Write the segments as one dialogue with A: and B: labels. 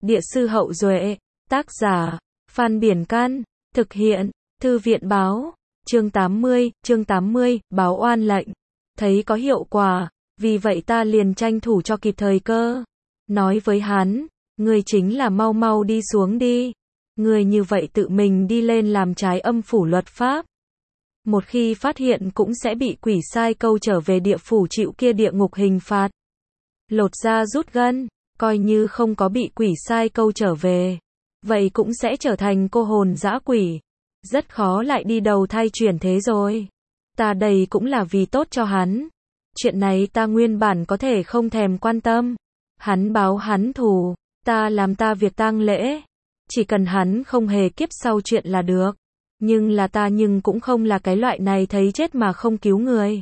A: Địa sư Hậu Duệ, tác giả, Phan Biển Can, thực hiện, Thư viện Báo, chương 80, báo oan lệnh, thấy có hiệu quả, vì vậy ta liền tranh thủ cho kịp thời cơ, nói với hắn, ngươi chính là mau mau đi xuống đi, ngươi như vậy tự mình đi lên làm trái âm phủ luật pháp. Một khi phát hiện cũng sẽ bị quỷ sai câu trở về địa phủ chịu kia địa ngục hình phạt. Lột da rút gân, coi như không có bị quỷ sai câu trở về, vậy cũng sẽ trở thành cô hồn dã quỷ, rất khó lại đi đầu thai chuyển thế rồi. Ta đây cũng là vì tốt cho hắn. Chuyện này ta nguyên bản có thể không thèm quan tâm. Hắn báo hắn thù, ta làm ta việc tang lễ. Chỉ cần hắn không hề kiếp sau chuyện là được. Nhưng là ta cũng không là cái loại này thấy chết mà không cứu người.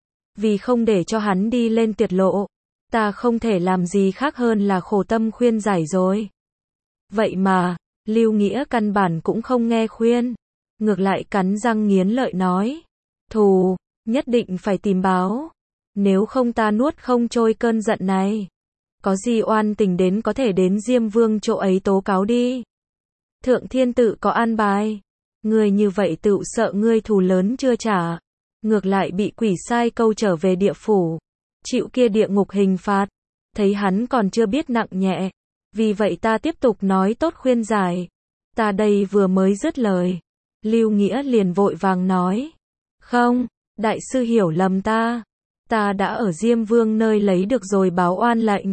A: Vì không để cho hắn đi lên tuyệt lộ, ta không thể làm gì khác hơn là khổ tâm khuyên giải rồi. Vậy mà, Lưu Nghĩa căn bản cũng không nghe khuyên. Ngược lại cắn răng nghiến lợi nói. Thù, nhất định phải tìm báo. Nếu không ta nuốt không trôi cơn giận này. Có gì oan tình đến có thể đến Diêm Vương chỗ ấy tố cáo đi. Thượng thiên tự có an bài. Ngươi như vậy tự sợ ngươi thù lớn chưa trả. Ngược lại bị quỷ sai câu trở về địa phủ. Chịu kia địa ngục hình phạt. Thấy hắn còn chưa biết nặng nhẹ. Vì vậy ta tiếp tục nói tốt khuyên giải. Ta đây vừa mới dứt lời. Lưu Nghĩa liền vội vàng nói. Không, đại sư hiểu lầm ta. Ta đã ở Diêm Vương nơi lấy được rồi báo oan lệnh.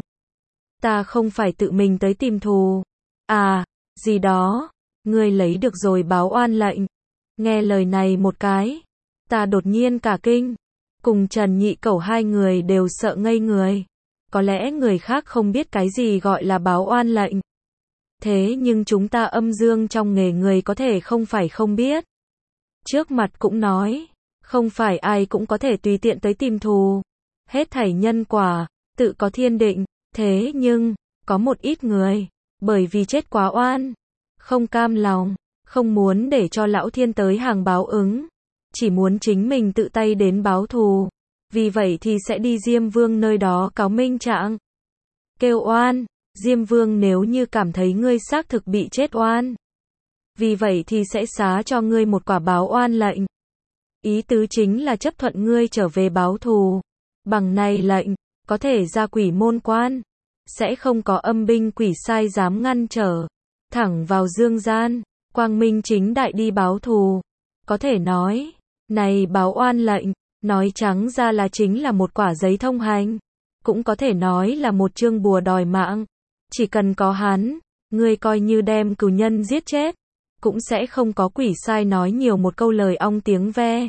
A: Ta không phải tự mình tới tìm thù. À, gì đó. Ngươi lấy được rồi báo oan lệnh. Nghe lời này một cái. Ta đột nhiên cả kinh. Cùng Trần Nhị Cẩu hai người đều sợ ngây người. Có lẽ người khác không biết cái gì gọi là báo oan lệnh. Thế nhưng chúng ta âm dương trong nghề người có thể không phải không biết. Trước mặt cũng nói, không phải ai cũng có thể tùy tiện tới tìm thù. Hết thảy nhân quả, tự có thiên định. Thế nhưng, có một ít người, bởi vì chết quá oan, không cam lòng, không muốn để cho lão thiên tới hàng báo ứng. Chỉ muốn chính mình tự tay đến báo thù. Vì vậy thì sẽ đi Diêm Vương nơi đó cáo minh trạng. Kêu oan, Diêm Vương nếu như cảm thấy ngươi xác thực bị chết oan. Vì vậy thì sẽ xá cho ngươi một quả báo oan lệnh. Ý tứ chính là chấp thuận ngươi trở về báo thù. Bằng này lệnh, có thể ra quỷ môn quan. Sẽ không có âm binh quỷ sai dám ngăn trở. Thẳng vào dương gian, quang minh chính đại đi báo thù. Có thể nói, này báo oan lệnh, nói trắng ra là chính là một quả giấy thông hành. Cũng có thể nói là một chương bùa đòi mạng. Chỉ cần có hắn, ngươi coi như đem cừu nhân giết chết. Cũng sẽ không có quỷ sai nói nhiều một câu lời ong tiếng ve.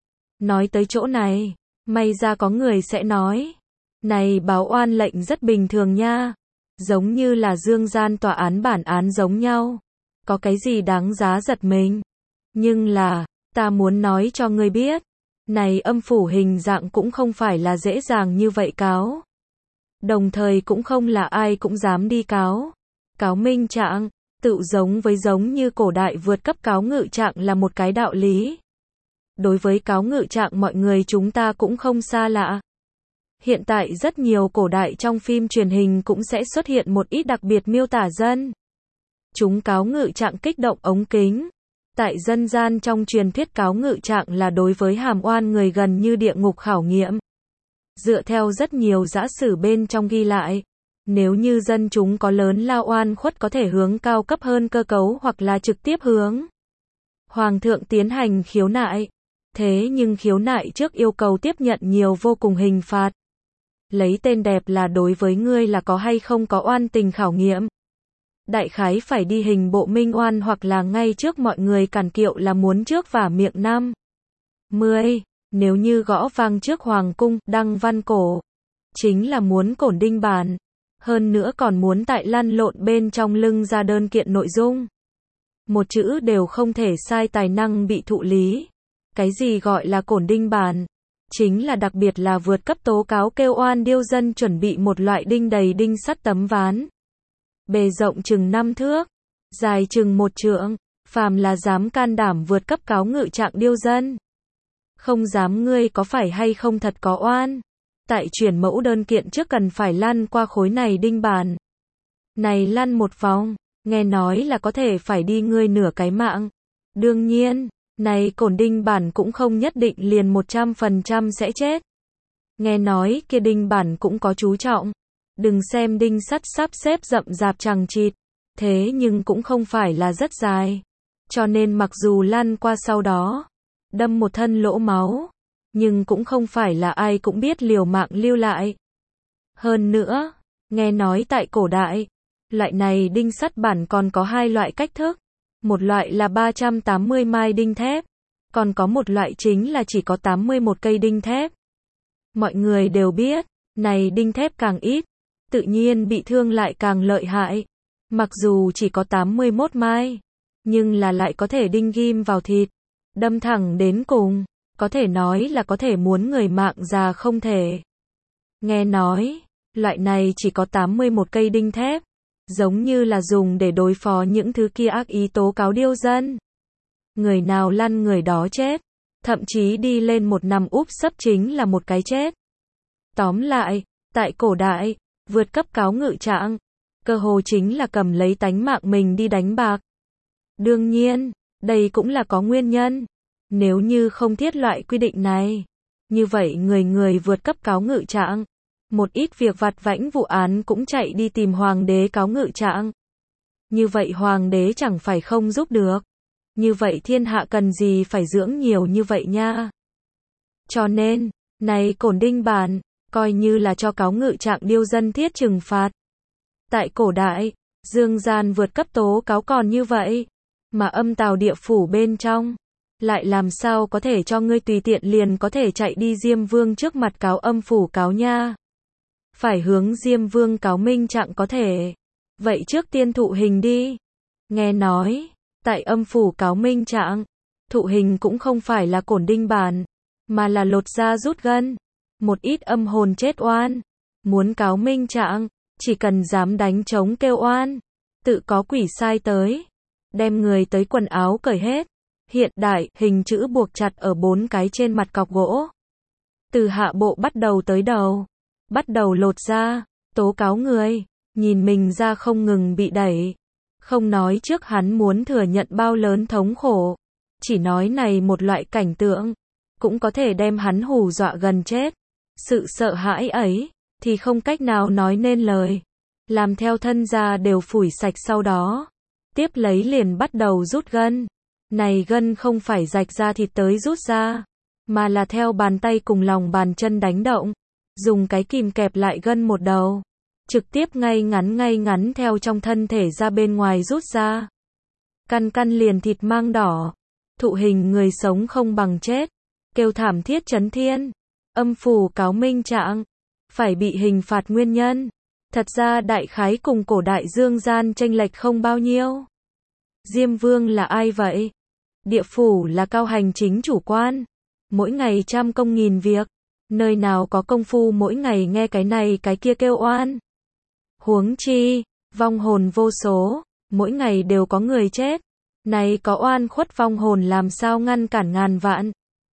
A: Nói tới chỗ này, may ra có người sẽ nói. Này báo oan lệnh rất bình thường nha. Giống như là dương gian tòa án bản án giống nhau. Có cái gì đáng giá giật mình. Nhưng là, ta muốn nói cho ngươi biết. Này âm phủ hình dạng cũng không phải là dễ dàng như vậy cáo. Đồng thời cũng không là ai cũng dám đi cáo. Cáo minh trạng, tự giống như cổ đại vượt cấp cáo ngự trạng là một cái đạo lý. Đối với cáo ngự trạng mọi người chúng ta cũng không xa lạ. Hiện tại rất nhiều cổ đại trong phim truyền hình cũng sẽ xuất hiện một ít đặc biệt miêu tả dân. Chúng cáo ngự trạng kích động ống kính. Tại dân gian trong truyền thuyết cáo ngự trạng là đối với hàm oan người gần như địa ngục khảo nghiệm. Dựa theo rất nhiều giả sử bên trong ghi lại, nếu như dân chúng có lớn lao oan khuất có thể hướng cao cấp hơn cơ cấu hoặc là trực tiếp hướng Hoàng thượng tiến hành khiếu nại. Thế nhưng khiếu nại trước yêu cầu tiếp nhận nhiều vô cùng hình phạt. Lấy tên đẹp là đối với ngươi là có hay không có oan tình khảo nghiệm. Đại khái phải đi hình bộ minh oan hoặc là ngay trước mọi người cản kiệu là muốn trước vả miệng năm. 10. Nếu như gõ vang trước hoàng cung, đăng văn cổ. Chính là muốn cổn đinh bản. Hơn nữa còn muốn tại lăn lộn bên trong lưng ra đơn kiện nội dung. Một chữ đều không thể sai tài năng bị thụ lý. Cái gì gọi là cổn đinh bản? Chính là đặc biệt là vượt cấp tố cáo kêu oan điêu dân chuẩn bị một loại đinh đầy đinh sắt tấm ván. Bề rộng chừng 5 thước, dài chừng 1 trượng, phàm là dám can đảm vượt cấp cáo ngự trạng điêu dân. Không dám ngươi có phải hay không thật có oan. Tại chuyển mẫu đơn kiện trước cần phải lăn qua khối này đinh bàn. Này lăn một vòng, nghe nói là có thể phải đi ngươi nửa cái mạng. Đương nhiên, này cổn đinh bản cũng không nhất định liền 100% sẽ chết. Nghe nói kia đinh bản cũng có chú trọng. Đừng xem đinh sắt sắp xếp rậm rạp chằng chịt, thế nhưng cũng không phải là rất dài. Cho nên mặc dù lăn qua sau đó, đâm một thân lỗ máu, nhưng cũng không phải là ai cũng biết liều mạng lưu lại. Hơn nữa, nghe nói tại cổ đại, loại này đinh sắt bản còn có hai loại cách thức. Một loại là 380 mai đinh thép, còn có một loại chính là chỉ có 81 cây đinh thép. Mọi người đều biết, này đinh thép càng ít, tự nhiên bị thương lại càng lợi hại. Mặc dù chỉ có 81 mai, nhưng là lại có thể đinh ghim vào thịt, đâm thẳng đến cùng, có thể nói là có thể muốn người mạng già không thể. Nghe nói, loại này chỉ có 81 cây đinh thép, giống như là dùng để đối phó những thứ kia ác ý tố cáo điêu dân. Người nào lăn người đó chết, thậm chí đi lên một nằm úp sấp chính là một cái chết. Tóm lại, tại cổ đại, vượt cấp cáo ngự trạng, cơ hồ chính là cầm lấy tánh mạng mình đi đánh bạc. Đương nhiên, đây cũng là có nguyên nhân. Nếu như không thiết loại quy định này, như vậy người vượt cấp cáo ngự trạng, một ít việc vặt vãnh vụ án cũng chạy đi tìm hoàng đế cáo ngự trạng. Như vậy hoàng đế chẳng phải không giúp được. Như vậy thiên hạ cần gì phải dưỡng nhiều như vậy nha. Cho nên, này cổn đinh bản, coi như là cho cáo ngự trạng điêu dân thiết trừng phạt. Tại cổ đại, dương gian vượt cấp tố cáo còn như vậy, mà âm tào địa phủ bên trong, lại làm sao có thể cho ngươi tùy tiện liền có thể chạy đi Diêm Vương trước mặt cáo âm phủ cáo nha. Phải hướng Diêm Vương cáo minh trạng có thể. Vậy trước tiên thụ hình đi. Nghe nói, tại âm phủ cáo minh trạng, thụ hình cũng không phải là cổn đinh bản, mà là lột da rút gân. Một ít âm hồn chết oan, muốn cáo minh trạng, chỉ cần dám đánh trống kêu oan, tự có quỷ sai tới, đem người tới quần áo cởi hết. Hiện đại, hình chữ buộc chặt ở 4 cái trên mặt cọc gỗ. Từ hạ bộ bắt đầu tới đầu, bắt đầu lột da, tố cáo người, nhìn mình ra không ngừng bị đẩy. Không nói trước hắn muốn thừa nhận bao lớn thống khổ, chỉ nói này một loại cảnh tượng, cũng có thể đem hắn hù dọa gần chết. Sự sợ hãi ấy, thì không cách nào nói nên lời. Làm theo thân da đều phủi sạch sau đó. Tiếp lấy liền bắt đầu rút gân. Này gân không phải rạch ra thịt tới rút ra, mà là theo bàn tay cùng lòng bàn chân đánh động. Dùng cái kìm kẹp lại gân một đầu. Trực tiếp ngay ngắn theo trong thân thể ra bên ngoài rút ra. Căn liền thịt mang đỏ. Thụ hình người sống không bằng chết. Kêu thảm thiết chấn thiên. Âm phủ cáo minh trạng. Phải bị hình phạt nguyên nhân. Thật ra đại khái cùng cổ đại dương gian chênh lệch không bao nhiêu. Diêm Vương là ai vậy? Địa phủ là cao hành chính chủ quan. Mỗi ngày trăm công nghìn việc. Nơi nào có công phu mỗi ngày nghe cái này cái kia kêu oan. Huống chi, vong hồn vô số. Mỗi ngày đều có người chết. Này có oan khuất vong hồn làm sao ngăn cản ngàn vạn.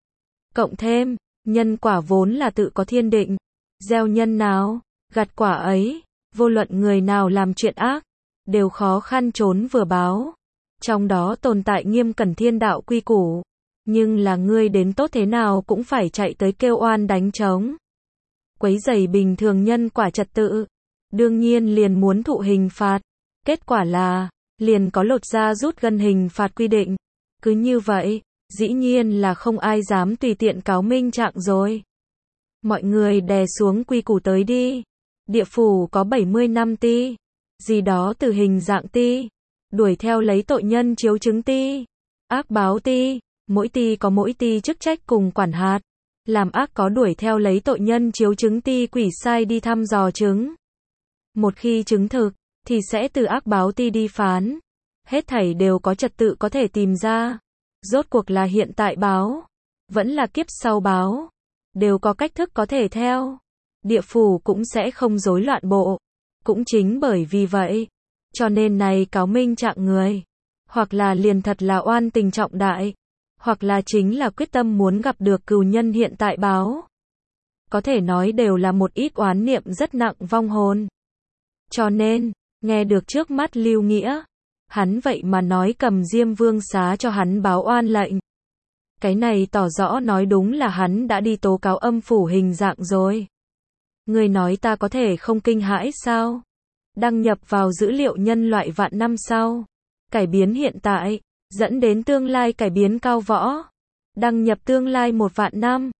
A: Cộng thêm, nhân quả vốn là tự có thiên định. Gieo nhân nào, gặt quả ấy. Vô luận người nào làm chuyện ác, đều khó khăn trốn vừa báo. Trong đó tồn tại nghiêm cẩn thiên đạo quy củ. Nhưng là ngươi đến tốt thế nào cũng phải chạy tới kêu oan đánh trống. Quấy rầy bình thường nhân quả trật tự. Đương nhiên liền muốn thụ hình phạt. Kết quả là, liền có lột da rút gân hình phạt quy định. Cứ như vậy, dĩ nhiên là không ai dám tùy tiện cáo minh trạng rồi. Mọi người đè xuống quy củ tới đi. Địa phủ có 70 năm ti. Gì đó từ hình dạng ti. Đuổi theo lấy tội nhân chiếu chứng ti. Ác báo ti. Mỗi ti có mỗi ti chức trách cùng quản hạt. Làm ác có đuổi theo lấy tội nhân chiếu chứng ti quỷ sai đi thăm dò chứng. Một khi chứng thực, thì sẽ từ ác báo ti đi phán. Hết thảy đều có trật tự có thể tìm ra. Rốt cuộc là hiện tại báo, vẫn là kiếp sau báo. Đều có cách thức có thể theo. Địa phủ cũng sẽ không rối loạn bộ. Cũng chính bởi vì vậy, cho nên này cáo minh trạng người, hoặc là liền thật là oan tình trọng đại, hoặc là chính là quyết tâm muốn gặp được cừu nhân hiện tại báo. Có thể nói đều là một ít oán niệm rất nặng vong hồn. Cho nên, Nghe được trước mắt Lưu Nghĩa, hắn vậy mà nói cầm Diêm Vương xá cho hắn báo oan lệnh. Cái này tỏ rõ nói đúng là hắn đã đi tố cáo âm phủ hình dạng rồi. Người nói ta có thể không kinh hãi sao? Đăng nhập vào dữ liệu nhân loại vạn năm sau. Cải biến hiện tại, dẫn đến tương lai cải biến cao võ. Đăng nhập tương lai 1 vạn năm.